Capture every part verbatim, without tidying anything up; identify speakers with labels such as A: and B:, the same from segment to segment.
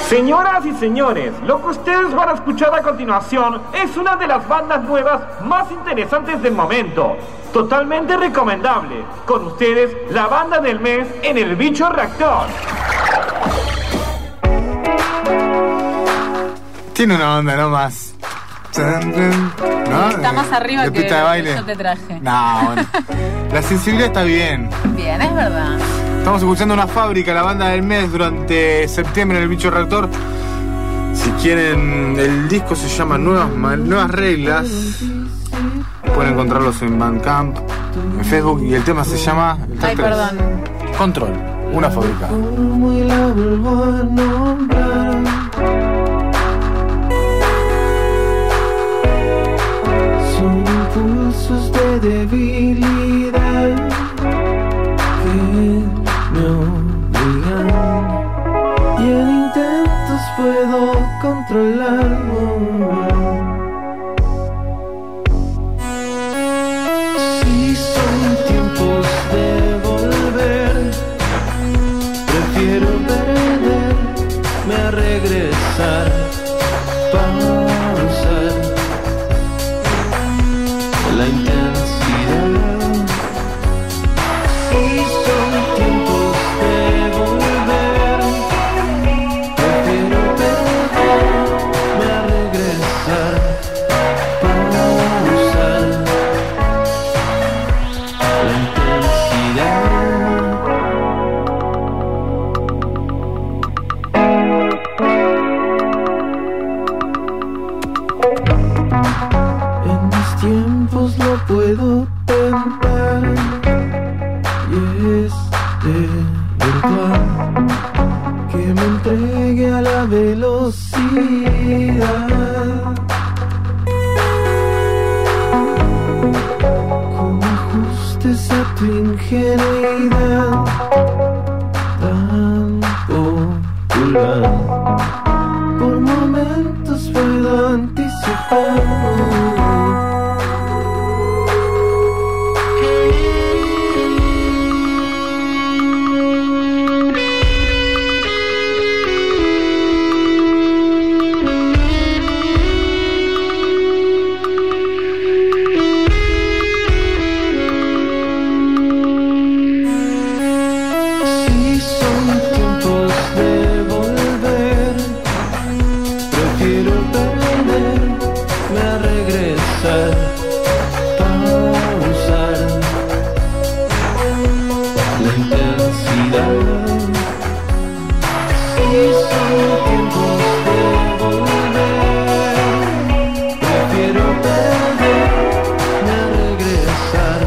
A: Señoras y señores, lo que ustedes van a escuchar a continuación es una de las bandas nuevas más interesantes del momento. Totalmente recomendable. Con ustedes, la banda del mes en El Bicho Reactor.
B: Tiene una onda nomás. ¿No?
C: Está más arriba
B: de
C: que,
B: pista de baile.
C: que yo te traje.
B: No, bueno. La sensibilidad está bien.
C: Bien, es verdad.
B: Estamos escuchando Una Fábrica, la banda del mes, durante septiembre en El Bicho Reactor. Si quieren, el disco se llama Nuevas, Nuevas Reglas. Pueden encontrarlos en Bandcamp, en Facebook, y el tema se llama...
C: Ay, perdón.
B: Control, Una Fábrica.
D: Son impulsos de debilidad que me obligan, y en intentos puedo controlarlo. Si son tiempos de volver, prefiero perderme a regresar, pausar la intensidad. Y son tiempos de volver, prefiero perderme a regresar, pausar la intensidad. En mis tiempos lo puedo tentar, y es de verdad que me entregue a la velocidad, con ajustes a tu ingenuidad tan popular. Por momentos puedo anticipar. Si son tiempos de volver, prefiero perderme a regresar, pausar la intensidad. Si son tiempos de volver, prefiero perderme a regresar,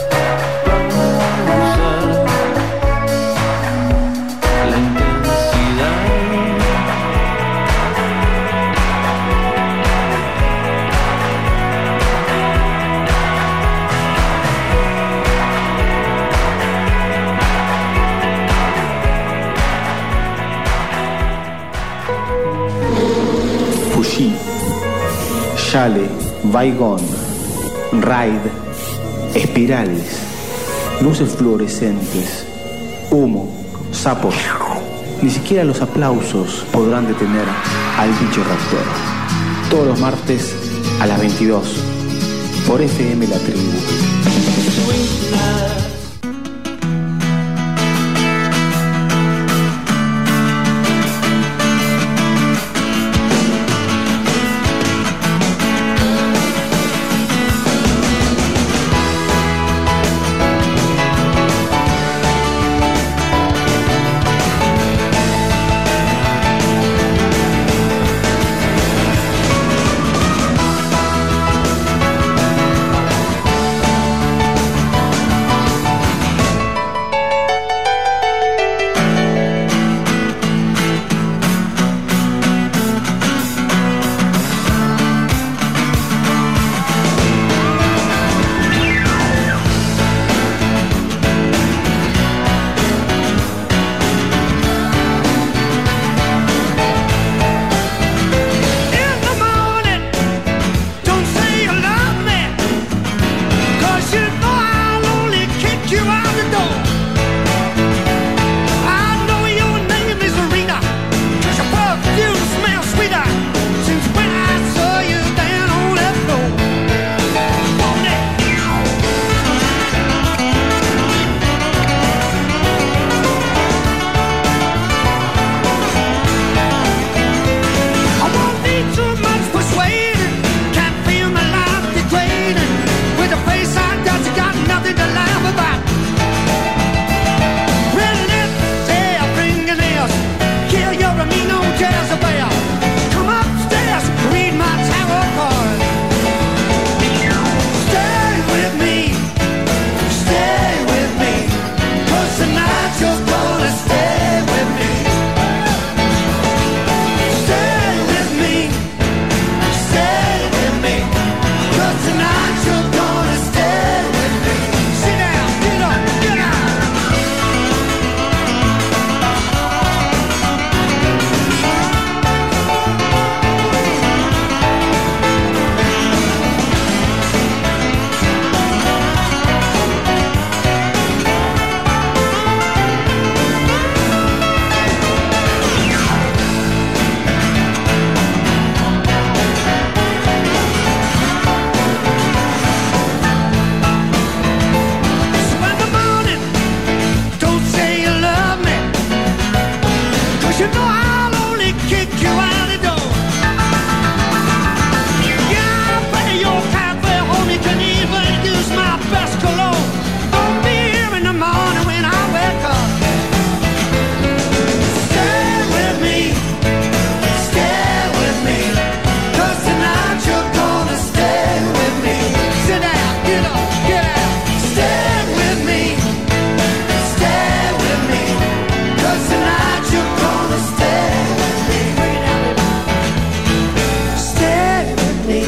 D: pausar la intensidad.
E: Fuji, Yale, Vaigón, Raid, espirales, luces fluorescentes, humo, sapos. Ni siquiera los aplausos podrán detener al Bicho Reactor. Todos los martes a las veintidós por F M La Tribu.
C: you know I'll only kick you out the door. Yeah, I'll pay your cab fare home. You can even use my best cologne. I'll be here in the morning when I wake up. Stay with me, stay with me, 'cause tonight you're gonna stay with me. Sit down, get up, get out. Stay with me, stay with me, 'cause tonight you're gonna stay with me. Stay with me,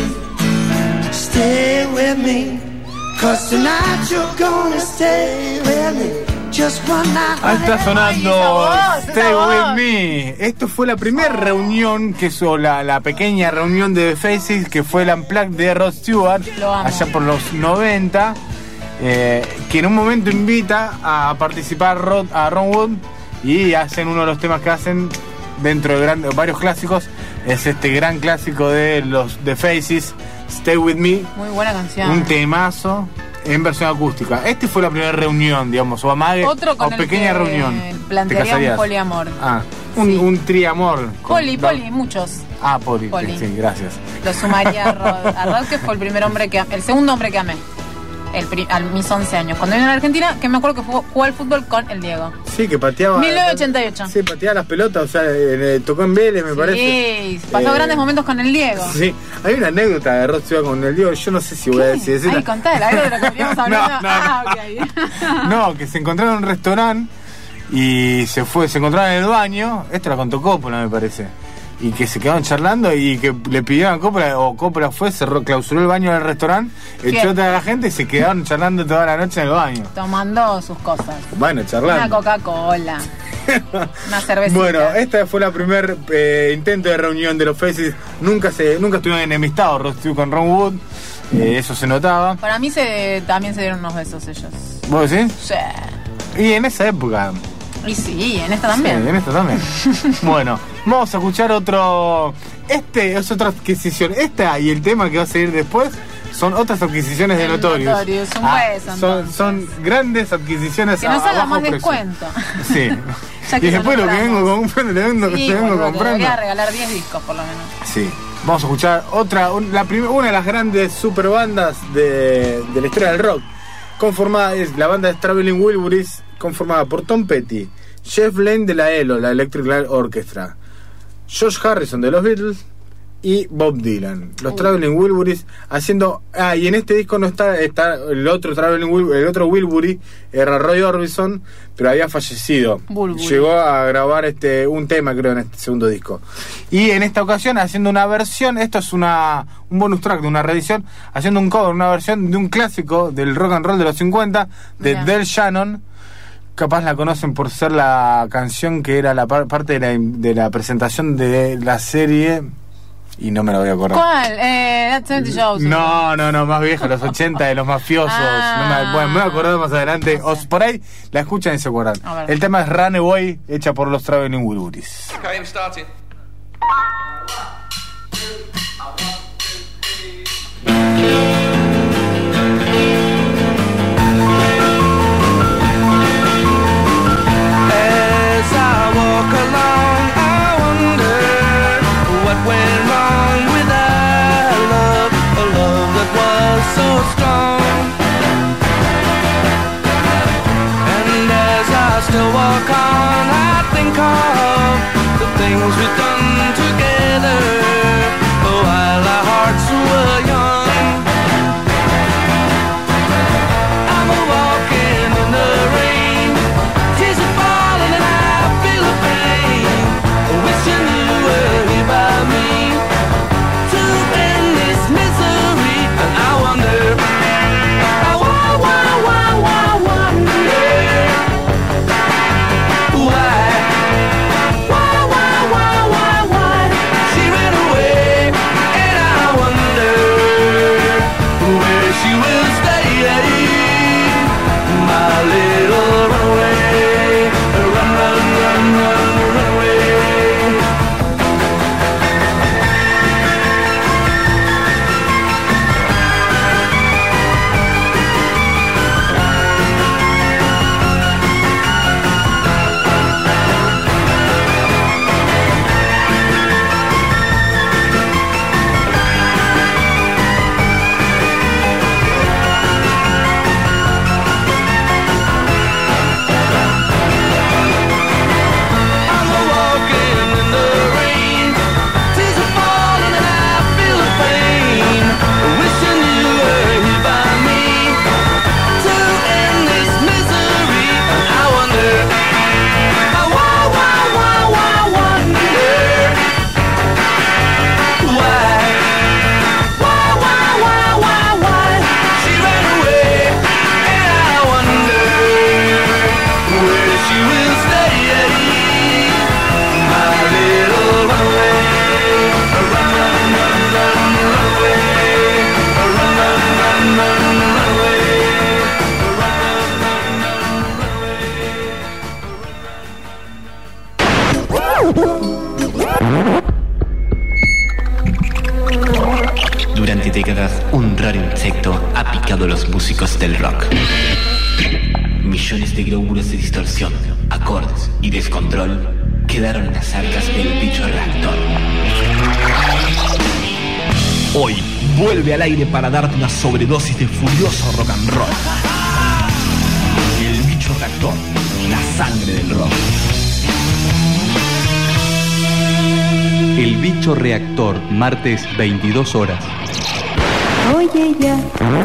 C: stay with me, 'cause tonight you're gonna stay with me. Just one night.
B: Ahí está sonando
F: Ay, esa voz, esa
B: Stay
F: voz.
B: With Me. Esto fue la primera reunión, que es la, la pequeña reunión de The Faces, que fue el Unplugged de Rod Stewart,
F: Lo amo.
B: allá por los noventa, eh, que en un momento invita a participar Rod, a Ron Wood, y hacen uno de los temas que hacen dentro de gran- varios clásicos. Es este gran clásico de los The Faces, Stay With Me,
F: Muy buena canción.
B: un temazo en versión acústica. Este fue la primera reunión, digamos, o amague,
F: Otro con
B: o
F: el
B: pequeña
F: que
B: reunión. ¿Te
F: plantearía un
B: casarías?
F: poliamor.
B: Ah, un,
F: Sí.
B: un triamor. con
F: Poli,
B: dos-
F: poli, muchos.
B: Ah, poli.
F: Poli.
B: Sí, gracias.
F: Lo sumaría a Rod. A Rod, que fue el primer hombre que el segundo hombre que amé. El pri- a mis once años. Cuando vine a la Argentina, que me acuerdo que jugó, jugó al fútbol con el Diego.
B: Sí, que pateaba.
F: mil novecientos ochenta y ocho.
B: Sí, pateaba las pelotas, o sea, eh, tocó en Vélez, me parece.
F: Sí, pasó
B: Eh,
F: grandes momentos con el Diego.
B: Sí, hay una anécdota de Rod Stewart con el Diego, yo no sé si voy a decir.
F: Ay, contala, algo de lo que habíamos hablado.
B: No, no,
F: ah,
B: no.
F: ok.
B: No, que se encontraron en un restaurante y se fue, se encontraron en el baño. Esto la contó Coppola, me parece. Y que se quedaron charlando y que le pidieron a Coppola, o Coppola fue, cerró, clausuró el baño del restaurante, echó a toda la gente y se quedaron charlando toda la noche en el baño.
F: Tomando sus cosas.
B: Bueno,
F: Una
B: charlando.
F: Coca-Cola. Una cervecita.
B: Bueno, esta fue la primer eh, intento de reunión de los Faces. Nunca se, nunca estuvieron enemistados Rod Stewart con Ron Wood. Eh, eso se notaba.
F: Para mí se, también se dieron unos besos ellos.
B: ¿Vos decís?
F: Sí.
B: Y en esa época.
F: Y sí, en esta también.
B: Sí, en esta también. Bueno, vamos a escuchar otro. Este es otra adquisición. Esta y el tema que va a seguir después son otras adquisiciones de
F: El
B: Notorious.
F: Notorious, un
B: Ah,
F: hueso,
B: son,
F: entonces.
B: son grandes adquisiciones.
F: Que nos
B: a, a
F: haga
B: bajo
F: más
B: precio.
F: descuento.
B: Sí.
F: Ya que
B: Y después
F: lo
B: lo que vengo
F: logramos.
B: comprando, le vengo,
F: Sí,
B: le vengo
F: boludo, te
B: comprando.
F: debería regalar diez discos por lo menos.
B: Sí. Vamos a escuchar otra, un- la prim- una de las grandes super bandas de, de la historia del rock. Conformada es la banda de Traveling Wilburys, conformada por Tom Petty, Jeff Lynne de la E L O, la Electric Light Orchestra, George Harrison de los Beatles y Bob Dylan. Los
F: Uh.
B: Traveling Wilburys haciendo. Ah, y en este disco no está, está el otro Traveling Wilbury, el otro Wilbury, era Roy Orbison, pero había fallecido.
F: Bulbury.
B: Llegó a grabar este un tema, creo, en este segundo disco. Y en esta ocasión haciendo una versión, esto es una un bonus track de una reedición, haciendo un cover, una versión de un clásico del rock and roll de los cincuenta, de
F: Mirá.
B: Del Shannon. Capaz la conocen por ser la canción que era la par- parte de la, de la presentación de la serie. Y no me la voy a acordar.
F: ¿Cuál? Eh, That seventy Shows.
B: No, no, no, más vieja, los ochenta de los mafiosos.
F: Ah.
B: No me, bueno, me voy a acordar más adelante.
F: No sé.
B: O por ahí la escuchan y se acuerdan.
F: A ver.
B: El tema es Runaway, hecha por los Traveling Wilburys.
G: Okay, I'm starting.
D: As I walk along, I wonder what went wrong with our love, a love that was so strong. And as I still walk on, I think of the things we've done together while our hearts were young. I'm a walking in the rain, tears are falling and I feel the pain. Wishing you were here by me to end this misery. And I wonder, I why, why, why, why, wonder why, why, why, why, why,
G: Durante décadas, un raro insecto ha picado a los músicos del rock. Millones de glóbulos de distorsión, acordes y descontrol quedaron en las arcas del bicho reactor.
H: Hoy vuelve al aire para darte una sobredosis de furioso rock and roll. El bicho reactor, la sangre del rock.
I: El bicho reactor, martes veintidós horas.
J: Oye ya.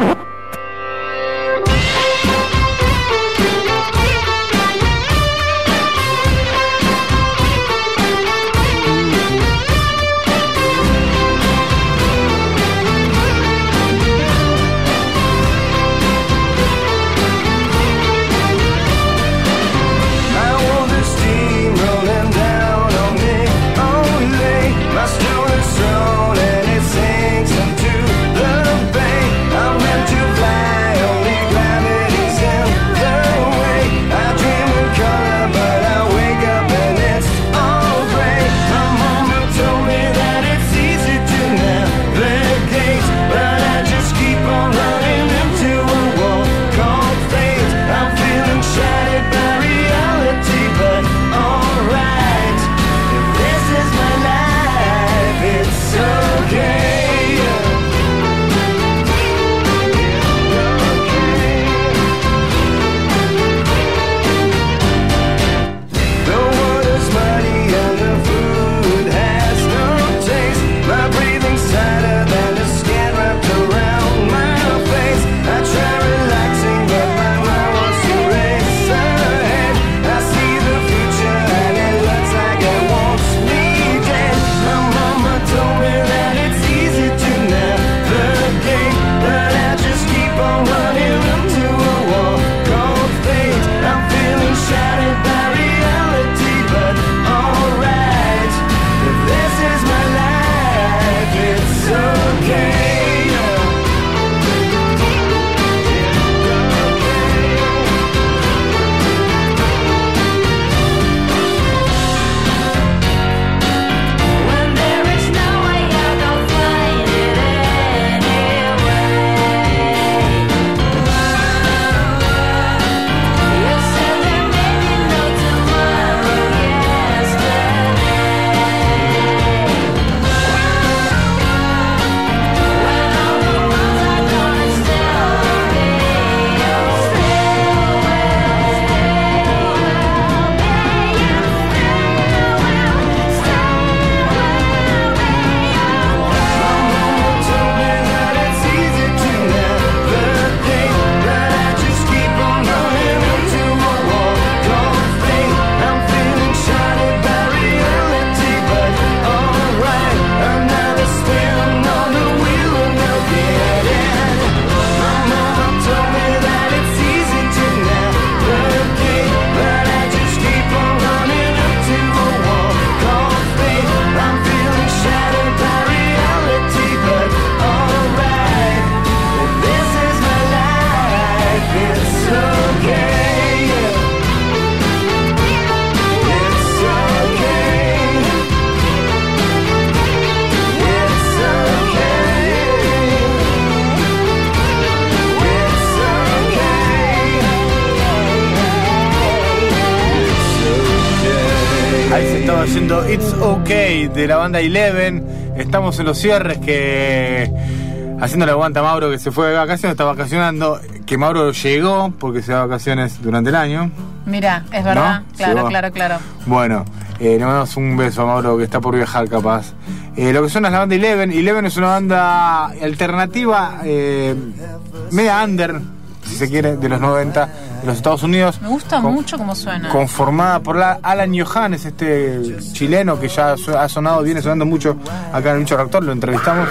B: Haciendo It's Okay de la banda Eleven. Estamos en los cierres, que haciendo la aguanta Mauro, que se fue de vacaciones, está vacacionando, que Mauro llegó porque se da vacaciones durante el año.
F: Mira, es verdad,
B: ¿No?
F: claro,
B: Llegó.
F: claro, claro.
B: Bueno, eh, le mandamos un beso a Mauro, que está por viajar capaz. Eh, lo que suena es la banda Eleven. Eleven es una banda alternativa, eh, media under, si se quiere, de los noventa, de los Estados Unidos.
F: Me gusta
B: con,
F: mucho cómo suena.
B: Conformada por la Alan Johannes, este chileno que ya ha sonado, viene sonando mucho acá en el Bicho Reactor, lo entrevistamos.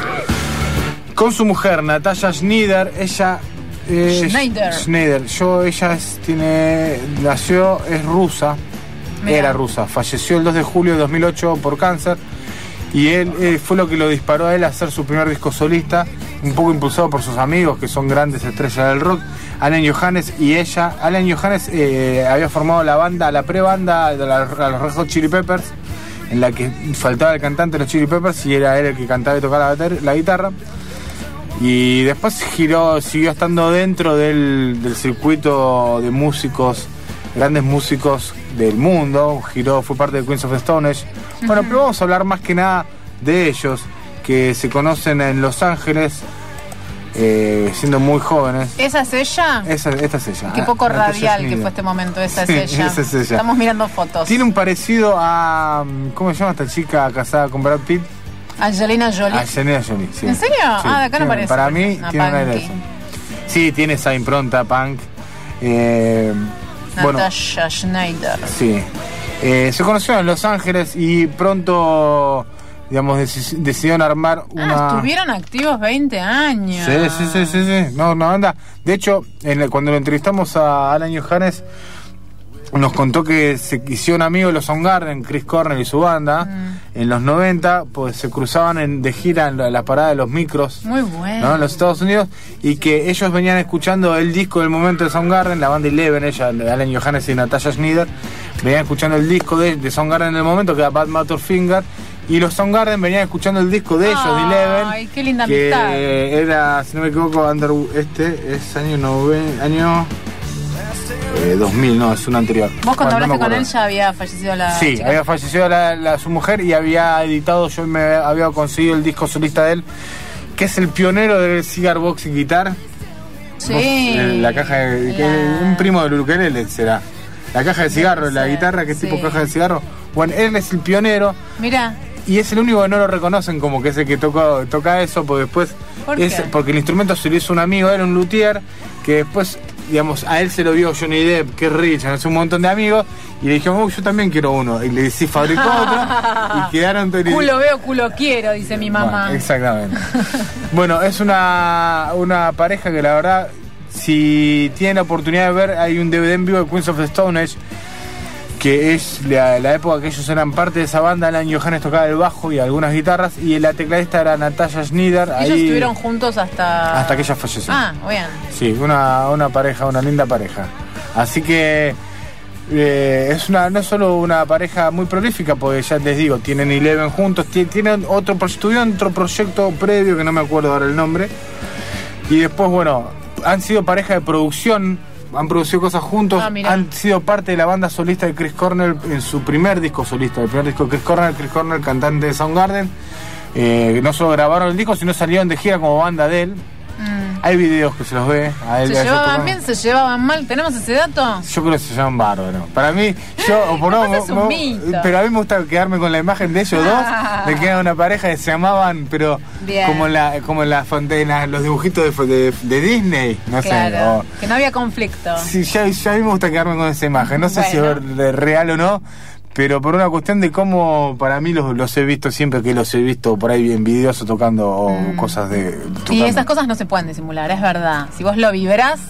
B: Con su mujer, Natalia Schneider, ella... Eh,
F: Schneider.
B: Schneider. Yo, ella es, tiene, nació, es rusa,
F: Mira.
B: era rusa, falleció el dos de julio de dos mil ocho por cáncer. Y él eh, fue lo que lo disparó a él a hacer su primer disco solista, un poco impulsado por sus amigos, que son grandes estrellas del rock, Alan Johannes y ella. Alan Johannes eh, había formado la banda, la pre-banda de la, la, los Red Hot Chili Peppers, en la que faltaba el cantante de los Chili Peppers y era él el que cantaba y tocaba la, bater- la guitarra. Y después giró, siguió estando dentro del, del circuito de músicos, grandes músicos del mundo. Giró, fue parte de Queens of the Stone Age. Uh-huh. Bueno, pero vamos a hablar más que nada de ellos, que se conocen en Los Ángeles, eh, siendo muy jóvenes.
F: ¿Esa es ella?
B: Esa, esta es ella.
F: Qué poco
B: Ah,
F: radial
B: Natasha
F: que fue este momento, esa es
B: Sí,
F: ella.
B: esa es ella.
F: Estamos mirando fotos.
B: Tiene un parecido a... ¿Cómo se llama esta chica casada con Brad Pitt?
F: Angelina Jolie.
B: Angelina Jolie, sí.
F: ¿En serio?
B: Sí,
F: Ah, de acá no
B: tiene-
F: parece.
B: Para mí
F: Una
B: tiene un aire
F: punky.
B: así. Sí, tiene esa impronta punk. Eh, bueno,
F: Natasha Schneider.
B: sí. Eh, se conocieron en Los Ángeles y pronto, digamos, deci- decidieron armar una...
F: Ah, estuvieron activos veinte años.
B: Sí, sí, sí, sí, sí. No, una banda. De hecho, en el- cuando lo entrevistamos a Alan Johannes, nos contó que se hicieron amigos de los Soundgarden, Chris Cornell y su banda,
F: Mm.
B: en los noventa, pues se cruzaban en, de gira en la, la parada de los micros,
F: Muy bueno.
B: ¿no? En los Estados Unidos, y que ellos venían escuchando el disco del momento de Soundgarden, la banda Eleven, ella, Alan Johannes y Natasha Schneider, venían escuchando el disco de, de Soundgarden en el momento, que era Bad Motorfinger, y los Soundgarden venían escuchando el disco de ellos, de Eleven.
F: Ay, qué linda
B: que
F: amistad.
B: era, si no me equivoco, Under, este es año noventa, año eh, dos mil, no, es un anterior.
F: Vos cuando
B: Bueno, no me
F: hablaste con
B: acuerdo.
F: él ya había fallecido la
B: Sí,
F: chica.
B: había fallecido la, la- su mujer y había editado, yo me había conseguido el disco solista de él, que es el pionero del Cigar Box Guitar.
F: Sí.
B: Vos, eh, la caja de, que
F: La-
B: un primo del ukelele será. La caja de cigarro, la
F: ser,
B: guitarra, que es
F: sí.
B: tipo caja de cigarro. Bueno, él es el pionero
F: Mira,
B: y es el único que no lo reconocen como que es el que toca, toca eso, porque después
F: ¿por
B: es
F: qué?
B: porque el instrumento se lo hizo un amigo, era un luthier, que después, digamos, a él se lo vio Johnny Depp, que es Richard, hace un montón de amigos, y le dijeron, uy, yo también quiero uno. Y le sí, fabricó otro, y quedaron...
F: culo veo, culo quiero, dice mi mamá.
B: Bueno, exactamente. Bueno, es una, una pareja que la verdad, si tienen la oportunidad de ver, hay un D V D en vivo de Queens of the Stone Age, que es la, la época que ellos eran parte de esa banda. Alan Johannes tocaba el bajo y algunas guitarras, y la tecladista era Natasha Schneider.
F: Ellos
B: ahí,
F: estuvieron juntos hasta...
B: hasta que ella falleció.
F: Ah, bien.
B: Sí, una, una pareja, una linda pareja. Así que eh, es una no es solo una pareja muy prolífica, porque ya les digo, tienen Eleven juntos, ti- tienen otro pro- tuvieron otro proyecto previo que no me acuerdo ahora el nombre. Y después, bueno, han sido pareja de producción, han producido cosas juntos,
F: Ah, mirá.
B: han sido parte de la banda solista de Chris Cornell en su primer disco solista, el primer disco de Chris Cornell, Chris Cornell, cantante de Soundgarden. Eh, no solo grabaron el disco, sino salieron de gira como banda de él.
F: Mm.
B: Hay videos que se los ve a él.
F: ¿Se
B: a ellos
F: llevaban
B: tocando.
F: bien? ¿Se llevaban mal? ¿Tenemos ese dato?
B: Yo creo que se llaman bárbaros. Para mí, yo, o por
F: Capaz
B: no,
F: es un
B: mo-
F: mito.
B: pero a mí me gusta quedarme con la imagen de ellos dos, de que eran una pareja que se llamaban, pero
F: Bien.
B: como en la, como en la fontena, los dibujitos de, de, de Disney, no sé.
F: Claro,
B: o-
F: que no había conflicto.
B: sí, ya, ya a mí me gusta quedarme con esa imagen. No sé si
F: Bueno.
B: es ver- real o no, pero por una cuestión de cómo para mí los, los he visto siempre que los he visto por ahí en videos o tocando o
F: Mm.
B: cosas de.
F: Y
B: tocando.
F: esas cosas no se pueden disimular, es verdad. Si vos lo vibrás,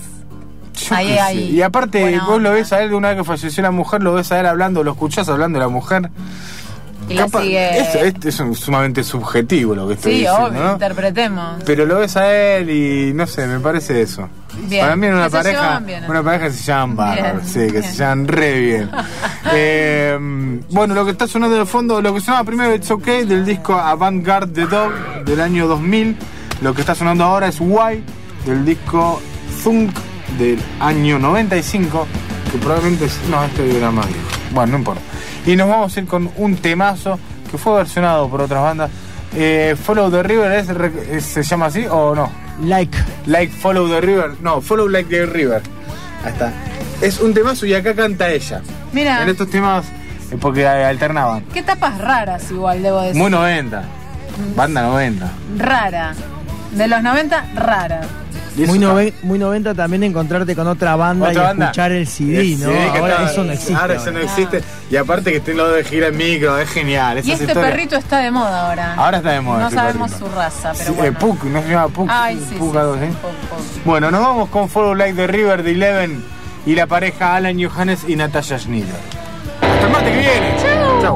B: Yo
F: ahí,
B: qué sé.
F: ahí.
B: Y aparte,
F: Buena
B: vos lo
F: onda.
B: ves a él de una vez que falleció la mujer, lo ves a él hablando, lo escuchás hablando de la mujer.
F: Y la sigue-
B: es, es- es sumamente subjetivo lo que estoy
F: Sí,
B: diciendo,
F: obvio,
B: ¿no?
F: interpretemos.
B: Pero lo ves a él y no sé, me parece eso.
F: Bien.
B: Para mí era una
F: Que se
B: pareja,
F: llevaban bien.
B: una pareja que se llaman bárbaros, sí,
F: Bien,
B: que
F: bien.
B: se llaman re bien. Eh, bueno, lo que está sonando de fondo, lo que sonaba primero It's Okay del disco Avant-Garde The Dog del año dos mil. Lo que está sonando ahora es Why del disco Thunk del año noventa y cinco, que probablemente es, no, este era más viejo. Bueno, no importa. Y nos vamos a ir con un temazo que fue versionado por otras bandas. Eh, Follow the River, ¿es, es- ¿se llama así o no?
K: Like.
B: Like Follow the River. No, Follow Like the River. Ahí está. Es un temazo y acá canta ella.
F: Mira,
B: En estos temas, eh, porque eh, alternaban.
F: qué tapas raras igual, debo decir.
B: Muy noventa. Banda noventa.
F: Rara. De los noventa, rara.
B: Y
K: Muy,
B: eso
K: nove- muy noventa también encontrarte con otra banda
B: Otra
K: y
B: banda.
K: escuchar el C D,
B: El
K: ¿no?
B: C D que
K: Ahora
B: estaba-
K: eso no existe.
B: Ahora eso no
K: ahora.
B: existe. Y aparte que estén los de gira en micro, es genial.
F: Y
B: Esas
F: este
B: historias.
F: perrito está de moda ahora.
B: Ahora está de moda
F: No
B: este
F: sabemos
B: perrito.
F: su raza, pero
B: Sí,
F: bueno.
B: eh, Puck, ¿no se llama Puck?
F: Ay, sí,
B: Puck
F: sí,
B: algo
F: sí,
B: así.
F: Puck, Puck.
B: Bueno, nos vamos con Follow Like the River de Eleven y la pareja Alan Johannes y Natasha Schneider. Hasta el martes que viene. Chau.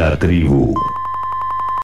L: La tribu.